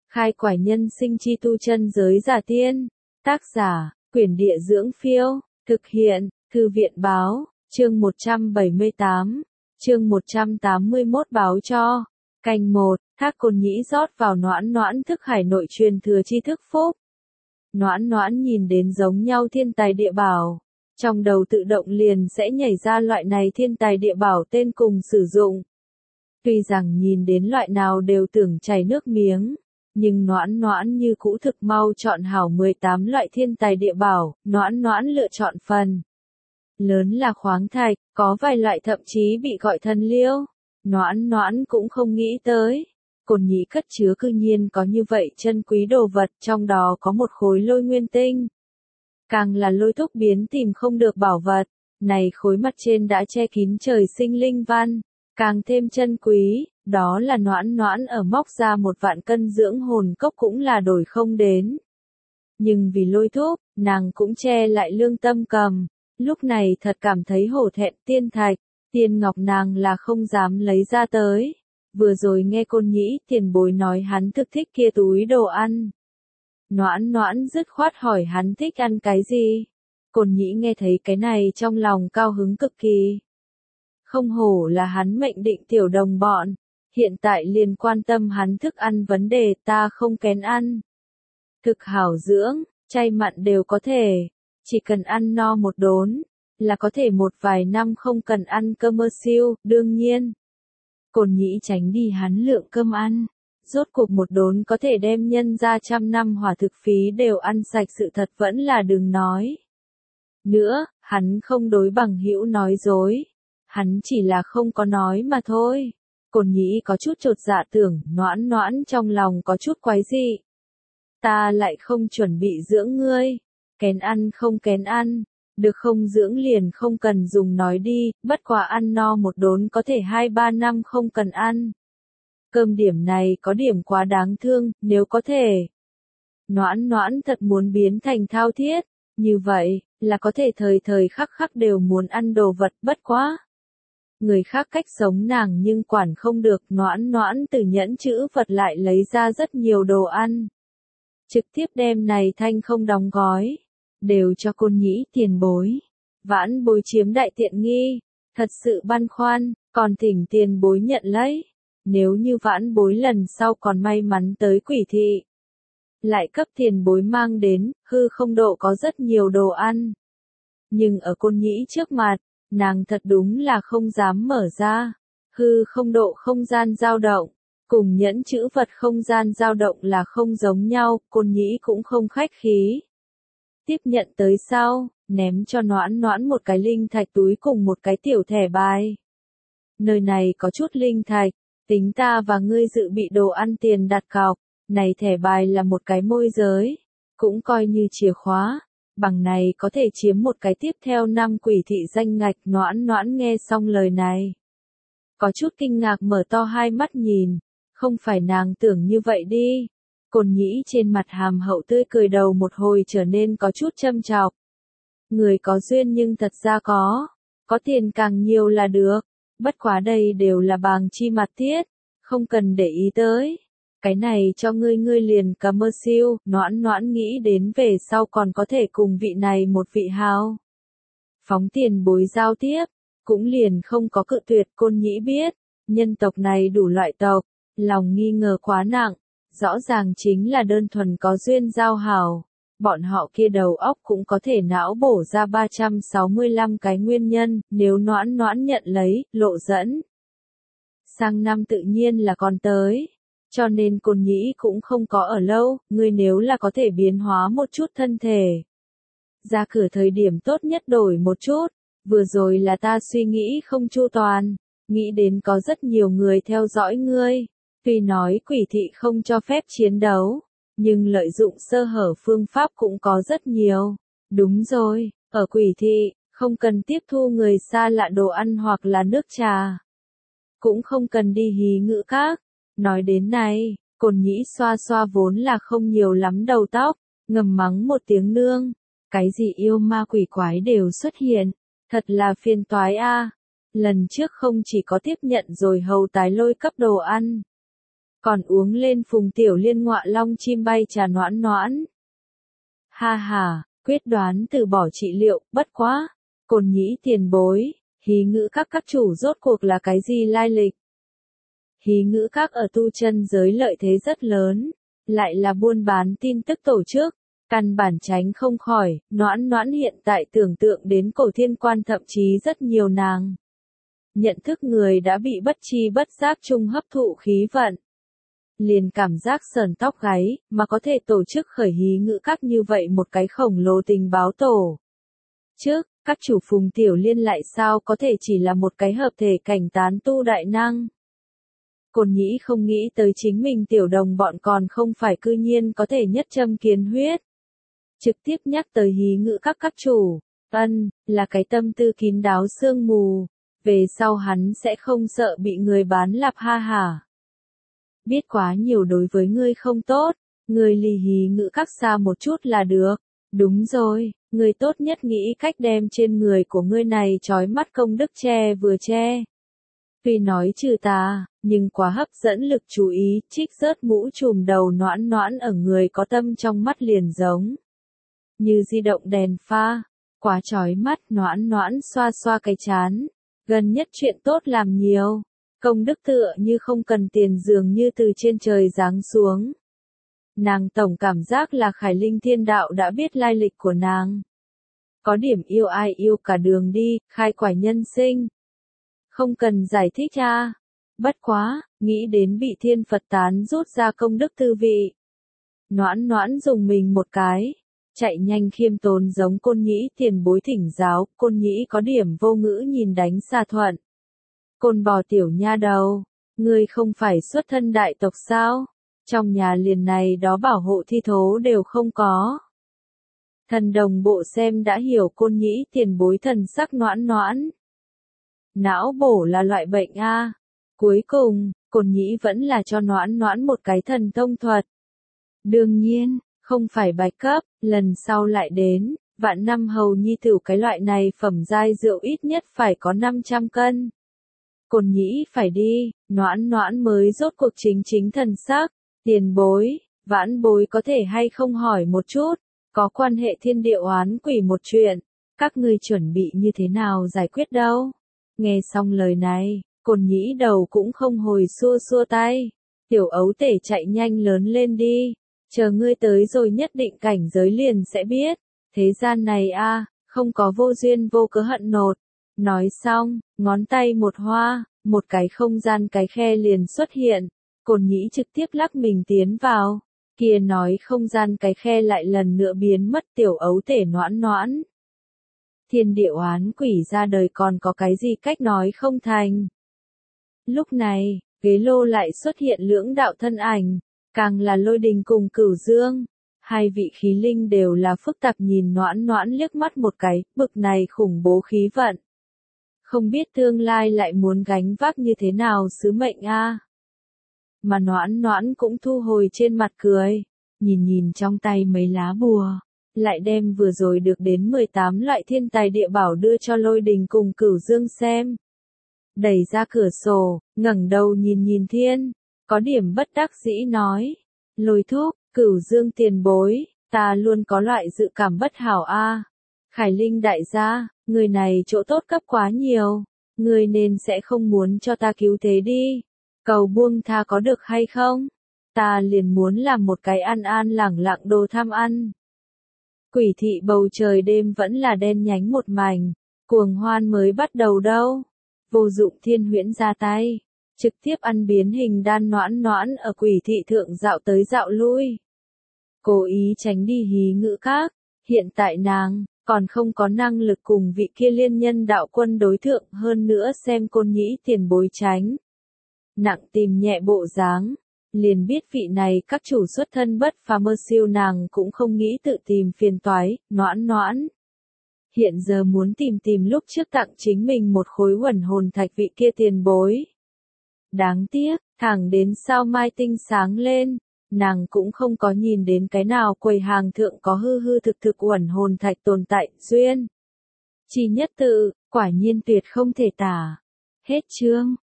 Khai quải nhân sinh chi tu chân giới giả tiên. Tác giả, Quyển Địa Dưỡng Phiêu. Thực hiện, Thư viện Báo. Chương 178. Chương 181 báo cho. Canh 1, Thác Côn Nhĩ rót vào Noãn Noãn thức hải nội truyền thừa tri thức phúc. Noãn Noãn nhìn đến giống nhau thiên tài địa bảo. Trong đầu tự động liền sẽ nhảy ra loại này thiên tài địa bảo tên cùng sử dụng. Tuy rằng nhìn đến loại nào đều tưởng chảy nước miếng, nhưng Noãn Noãn như cũ thực mau chọn hảo 18 loại thiên tài địa bảo, Noãn Noãn lựa chọn phần lớn là khoáng thạch, có vài loại thậm chí bị gọi thần liêu. Noãn Noãn cũng không nghĩ tới, Côn Nhĩ cất chứa cư nhiên có như vậy chân quý đồ vật, trong đó có một khối lôi nguyên tinh. Càng là lôi thúc biến tìm không được bảo vật, này khối mặt trên đã che kín trời sinh linh văn, càng thêm chân quý, đó là Noãn Noãn ở móc ra 1.000 cân dưỡng hồn cốc cũng là đổi không đến. Nhưng vì lôi thúc, nàng cũng che lại lương tâm cầm, lúc này thật cảm thấy hổ thẹn. Tiên thạch, tiên ngọc nàng là không dám lấy ra tới. Vừa rồi nghe Côn Nhĩ tiền bối nói hắn thực thích kia túi đồ ăn. Noãn Noãn dứt khoát hỏi hắn thích ăn cái gì. Côn Nhĩ nghe thấy cái này trong lòng cao hứng cực kỳ. Không hổ là hắn mệnh định tiểu đồng bọn, hiện tại liền quan tâm hắn thức ăn vấn đề, ta không kén ăn. Thực hảo dưỡng, chay mặn đều có thể, chỉ cần ăn no một đốn, là có thể một vài năm không cần ăn cơm mơ siêu, đương nhiên. Côn Nhĩ tránh đi hắn lượng cơm ăn, rốt cuộc một đốn có thể đem nhân ra 100 năm hỏa thực phí đều ăn sạch, sự thật vẫn là đừng nói. Nữa, hắn không đối bằng hữu nói dối, hắn chỉ là không có nói mà thôi. Côn Nhĩ có chút chột dạ tưởng, Noãn Noãn trong lòng có chút quái dị. Ta lại không chuẩn bị dưỡng ngươi, kén ăn không kén ăn, được không dưỡng liền không cần dùng nói đi, bất quá ăn no một đốn có thể 2-3 năm không cần ăn. Cơm điểm này có điểm quá đáng thương, nếu có thể. Noãn Noãn thật muốn biến thành thao thiết, như vậy, là có thể thời thời khắc khắc đều muốn ăn đồ vật, bất quá. Người khác cách sống nàng nhưng quản không được. Noãn Noãn từ nhẫn chữ vật lại lấy ra rất nhiều đồ ăn. Trực tiếp đem này thanh không đóng gói, đều cho Côn Nhĩ tiền bối. Vãn bối chiếm đại tiện nghi, thật sự băn khoăn, còn thỉnh tiền bối nhận lấy. Nếu như vãn bối lần sau còn may mắn tới Quỷ Thị, lại cấp tiền bối mang đến, hư không độ có rất nhiều đồ ăn. Nhưng ở Côn Nhĩ trước mặt, nàng thật đúng là không dám mở ra. Hư không độ không gian dao động, cùng nhẫn chữ vật không gian dao động là không giống nhau, Côn Nhĩ cũng không khách khí. Tiếp nhận tới sau, ném cho Noãn Noãn một cái linh thạch túi cùng một cái tiểu thẻ bài. Nơi này có chút linh thạch, tính ta và ngươi dự bị đồ ăn tiền đặt cọc, này thẻ bài là một cái môi giới, cũng coi như chìa khóa. Bằng này có thể chiếm một cái tiếp theo năm Quỷ Thị danh ngạch. Noãn Noãn nghe xong lời này, có chút kinh ngạc mở to hai mắt nhìn, không phải nàng tưởng như vậy đi. Côn Nhĩ trên mặt hàm hậu tươi cười đầu một hồi trở nên có chút châm chọc. Người có duyên nhưng thật ra có tiền càng nhiều là được, bất quá đây đều là bàng chi mặt tiết, không cần để ý tới. Cái này cho ngươi liền cảm ơn siêu. Noãn Noãn nghĩ đến về sau còn có thể cùng vị này một vị hào phóng tiền bối giao tiếp, cũng liền không có cự tuyệt. Côn Nhĩ biết, nhân tộc này đủ loại tộc, lòng nghi ngờ quá nặng, rõ ràng chính là đơn thuần có duyên giao hảo. Bọn họ kia đầu óc cũng có thể não bổ ra 365 cái nguyên nhân, nếu Noãn Noãn nhận lấy, lộ dẫn. Sang năm tự nhiên là còn tới. Cho nên Côn Nhĩ cũng không có ở lâu, ngươi nếu là có thể biến hóa một chút thân thể. Ra cửa thời điểm tốt nhất đổi một chút, vừa rồi là ta suy nghĩ không chu toàn, nghĩ đến có rất nhiều người theo dõi ngươi. Tuy nói Quỷ Thị không cho phép chiến đấu, nhưng lợi dụng sơ hở phương pháp cũng có rất nhiều. Đúng rồi, ở Quỷ Thị, không cần tiếp thu người xa lạ đồ ăn hoặc là nước trà. Cũng không cần đi hí ngữ các. Nói đến này, Côn Nhĩ xoa xoa vốn là không nhiều lắm đầu tóc, ngầm mắng một tiếng nương. Cái gì yêu ma quỷ quái đều xuất hiện, thật là phiền toái a. Lần trước không chỉ có tiếp nhận rồi hầu tái lôi cấp đồ ăn, còn uống lên Phùng Tiểu Liên ngọa long chim bay trà Noãn Noãn. Ha ha, quyết đoán từ bỏ trị liệu, bất quá. Côn Nhĩ tiền bối, hí ngữ các chủ rốt cuộc là cái gì lai lịch? Hí ngữ các ở tu chân giới lợi thế rất lớn, lại là buôn bán tin tức tổ chức, căn bản tránh không khỏi. Noãn Noãn hiện tại tưởng tượng đến Cổ Thiên Quan, thậm chí rất nhiều nàng nhận thức người đã bị bất chi bất giác chung hấp thụ khí vận, liền cảm giác sờn tóc gáy, mà có thể tổ chức khởi hí ngữ các như vậy một cái khổng lồ tình báo tổ. Trước, các chủ Phùng Tiểu Liên lại sao có thể chỉ là một cái hợp thể cảnh tán tu đại năng. Côn Nhĩ không nghĩ tới chính mình tiểu đồng bọn còn không phải cư nhiên có thể nhất châm kiến huyết. Trực tiếp nhắc tới hí ngữ các chủ, là cái tâm tư kín đáo sương mù, về sau hắn sẽ không sợ bị người bán lạp ha hả. Biết quá nhiều đối với ngươi không tốt, ngươi lì hí ngữ các xa một chút là được. Đúng rồi, ngươi tốt nhất nghĩ cách đem trên người của ngươi này trói mắt công đức che vừa che. Tuy nói trừ tà, nhưng quá hấp dẫn lực chú ý, trích rớt mũ trùm đầu Noãn Noãn ở người có tâm trong mắt liền giống như di động đèn pha, quá chói mắt. Noãn Noãn xoa xoa cái chán, gần nhất chuyện tốt làm nhiều, công đức tựa như không cần tiền dường như từ trên trời giáng xuống. Nàng tổng cảm giác là Khải Linh Thiên Đạo đã biết lai lịch của nàng. Có điểm yêu ai yêu cả đường đi, khai quả nhân sinh. Không cần giải thích cha. Bất quá, nghĩ đến bị Thiên Phật tán rút ra công đức tư vị. Noãn Noãn dùng mình một cái, chạy nhanh khiêm tốn giống Côn Nhĩ tiền bối thỉnh giáo. Côn Nhĩ có điểm vô ngữ nhìn đánh xa thuận. Côn bò tiểu nha đầu, ngươi không phải xuất thân đại tộc sao? Trong nhà liền này đó bảo hộ thi thố đều không có. Thần đồng bộ xem đã hiểu Côn Nhĩ tiền bối thần sắc. Noãn Noãn, não bổ là loại bệnh a. Cuối cùng, Côn Nhĩ vẫn là cho Noãn Noãn một cái thần thông thuật. Đương nhiên, không phải bạch cấp, lần sau lại đến, vạn năm hầu nhi tử cái loại này phẩm giai rượu ít nhất phải có 500 cân. Côn Nhĩ phải đi, Noãn Noãn mới rốt cuộc chính thần sắc. Tiền bối, vãn bối có thể hay không hỏi một chút, có quan hệ thiên địa oán quỷ một chuyện, các ngươi chuẩn bị như thế nào giải quyết đâu? Nghe xong lời này, Côn Nhĩ đầu cũng không hồi xua xua tay. Tiểu ấu tể chạy nhanh lớn lên đi, chờ ngươi tới rồi nhất định cảnh giới liền sẽ biết. Thế gian này a, không có vô duyên vô cớ hận nột. Nói xong, ngón tay một hoa, một cái không gian cái khe liền xuất hiện. Côn Nhĩ trực tiếp lắc mình tiến vào, kia nói không gian cái khe lại lần nữa biến mất. Tiểu ấu tể Noãn Noãn, thiên địa oán quỷ ra đời còn có cái gì cách nói không thành. Lúc này, ghế lô lại xuất hiện lưỡng đạo thân ảnh, càng là Lôi Đình cùng Cửu Dương. Hai vị khí linh đều là phức tạp nhìn Noãn Noãn liếc mắt một cái, bực này khủng bố khí vận. Không biết tương lai lại muốn gánh vác như thế nào sứ mệnh a. Mà Noãn Noãn cũng thu hồi trên mặt cười, nhìn trong tay mấy lá bùa, lại đem vừa rồi được đến 18 loại thiên tài địa bảo đưa cho Lôi Đình cùng Cửu Dương xem. Đẩy ra cửa sổ, ngẩng đầu nhìn thiên, có điểm bất đắc dĩ nói, Lôi thúc, Cửu Dương tiền bối, ta luôn có loại dự cảm bất hảo a. Khải Linh đại gia, người này chỗ tốt cấp quá nhiều, người nên sẽ không muốn cho ta cứu thế đi. Cầu buông tha có được hay không? Ta liền muốn làm một cái an an lẳng lặng đồ tham ăn. Quỷ thị bầu trời đêm vẫn là đen nhánh một mảnh, cuồng hoan mới bắt đầu đâu. Vô dụng Thiên Huyễn ra tay, trực tiếp ăn biến hình đan. Noãn Noãn ở quỷ thị thượng dạo tới dạo lui, cố ý tránh đi hí ngữ các. Hiện tại nàng còn không có năng lực cùng vị kia liên nhân đạo quân đối thượng, hơn nữa xem Côn Nhĩ tiền bối tránh nặng tìm nhẹ bộ dáng, liền biết vị này các chủ xuất thân bất phàm mơ siêu. Nàng cũng không nghĩ tự tìm phiền toái. Noãn Noãn hiện giờ muốn tìm lúc trước tặng chính mình một khối huẩn hồn thạch vị kia tiền bối. Đáng tiếc, thẳng đến sao mai tinh sáng lên, nàng cũng không có nhìn đến cái nào quầy hàng thượng có hư thực huẩn hồn thạch tồn tại. Duyên chi nhất tự, quả nhiên tuyệt không thể tả. Hết chương.